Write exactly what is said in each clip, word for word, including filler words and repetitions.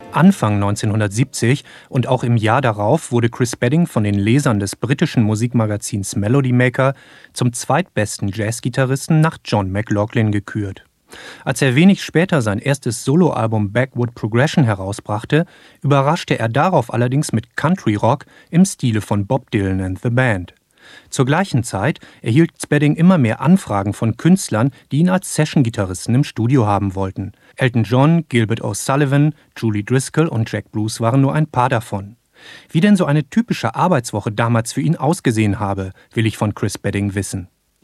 Anfang neunzehnhundertsiebzig und auch im Jahr darauf wurde Chris Spedding von den Lesern des britischen Musikmagazins Melody Maker zum zweitbesten Jazzgitarristen nach John McLaughlin gekürt. Als er wenig später sein erstes Soloalbum Backward Progression herausbrachte, überraschte er darauf allerdings mit Country Rock im Stile von Bob Dylan and the Band. Zur gleichen Zeit erhielt Spedding immer mehr Anfragen von Künstlern, die ihn als Session-Gitarristen im Studio haben wollten. Elton John, Gilbert O'Sullivan, Julie Driscoll und Jack Bruce waren nur ein paar davon. Wie denn so eine typische Arbeitswoche damals für ihn ausgesehen habe, will ich von Chris Spedding wissen.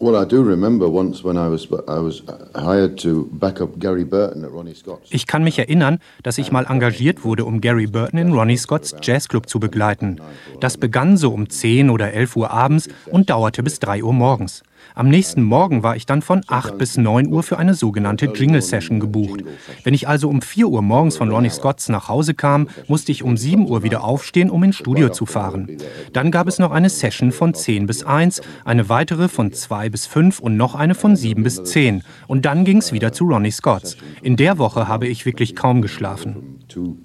Ich kann mich erinnern, dass ich mal engagiert wurde, um Gary Burton in Ronnie Scotts Jazzclub zu begleiten. Das begann so um zehn oder elf Uhr abends und dauerte bis drei Uhr morgens. Am nächsten Morgen war ich dann von acht bis neun Uhr für eine sogenannte Jingle-Session gebucht. Wenn ich also um vier Uhr morgens von Ronnie Scotts nach Hause kam, musste ich um sieben Uhr wieder aufstehen, um ins Studio zu fahren. Dann gab es noch eine Session von zehn bis eins, eine weitere von zwei bis fünf und noch eine von sieben bis zehn. Und dann ging es wieder zu Ronnie Scotts. In der Woche habe ich wirklich kaum geschlafen.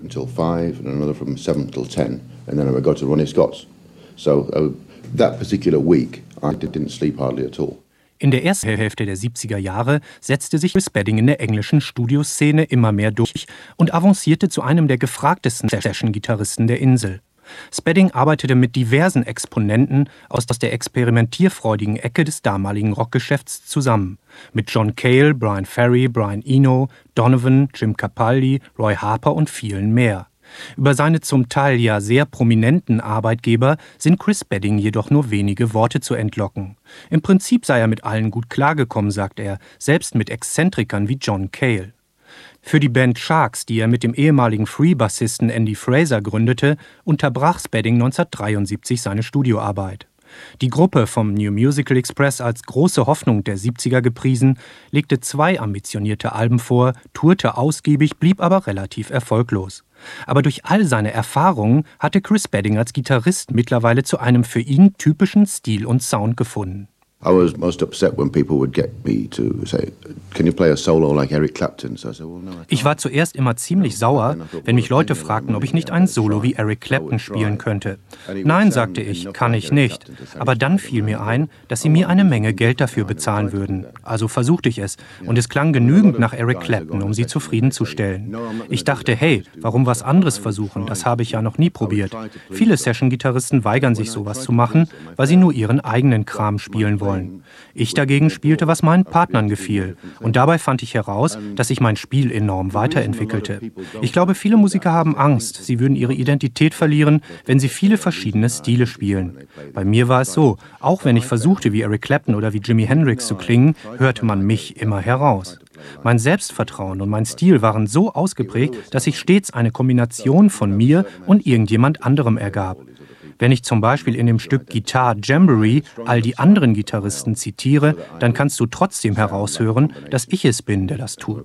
In der ersten Hälfte der siebziger Jahre setzte sich Chris Spedding in der englischen Studioszene immer mehr durch und avancierte zu einem der gefragtesten Session-Gitarristen der Insel. Spedding arbeitete mit diversen Exponenten aus der experimentierfreudigen Ecke des damaligen Rockgeschäfts zusammen. Mit John Cale, Brian Ferry, Brian Eno, Donovan, Jim Capaldi, Roy Harper und vielen mehr. Über seine zum Teil ja sehr prominenten Arbeitgeber sind Chris Spedding jedoch nur wenige Worte zu entlocken. Im Prinzip sei er mit allen gut klargekommen, sagt er, selbst mit Exzentrikern wie John Cale. Für die Band Sharks, die er mit dem ehemaligen Free-Bassisten Andy Fraser gründete, unterbrach Spedding neunzehnhundertdreiundsiebzig seine Studioarbeit. Die Gruppe, vom New Musical Express als große Hoffnung der siebziger gepriesen, legte zwei ambitionierte Alben vor, tourte ausgiebig, blieb aber relativ erfolglos. Aber durch all seine Erfahrungen hatte Chris Spedding als Gitarrist mittlerweile zu einem für ihn typischen Stil und Sound gefunden. I was most upset when people would get me to say, can you play a solo like Eric Clapton? So I said, well, no, I can't. Ich war zuerst immer ziemlich sauer, wenn mich Leute fragten, ob ich nicht ein Solo wie Eric Clapton spielen könnte. Nein, sagte ich, kann ich nicht. Aber dann fiel mir ein, dass sie mir eine Menge Geld dafür bezahlen würden. Also versuchte ich es und es klang genügend nach Eric Clapton, um sie zufriedenzustellen. Ich dachte, hey, warum was anderes versuchen? Das habe ich ja noch nie probiert. Viele Session-Gitarristen weigern sich sowas zu machen, weil sie nur ihren eigenen Kram spielen wollen. Ich dagegen spielte, was meinen Partnern gefiel. Und dabei fand ich heraus, dass sich mein Spiel enorm weiterentwickelte. Ich glaube, viele Musiker haben Angst, sie würden ihre Identität verlieren, wenn sie viele verschiedene Stile spielen. Bei mir war es so, auch wenn ich versuchte, wie Eric Clapton oder wie Jimi Hendrix zu klingen, hörte man mich immer heraus. Mein Selbstvertrauen und mein Stil waren so ausgeprägt, dass sich stets eine Kombination von mir und irgendjemand anderem ergab. Wenn ich zum Beispiel in dem Stück Guitar Jamboree all die anderen Gitarristen zitiere, dann kannst du trotzdem heraushören, dass ich es bin, der das tut.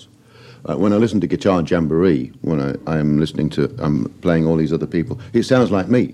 When I listen to Guitar Jamboree, when I am listening to, I'm playing all these other people, it sounds like me.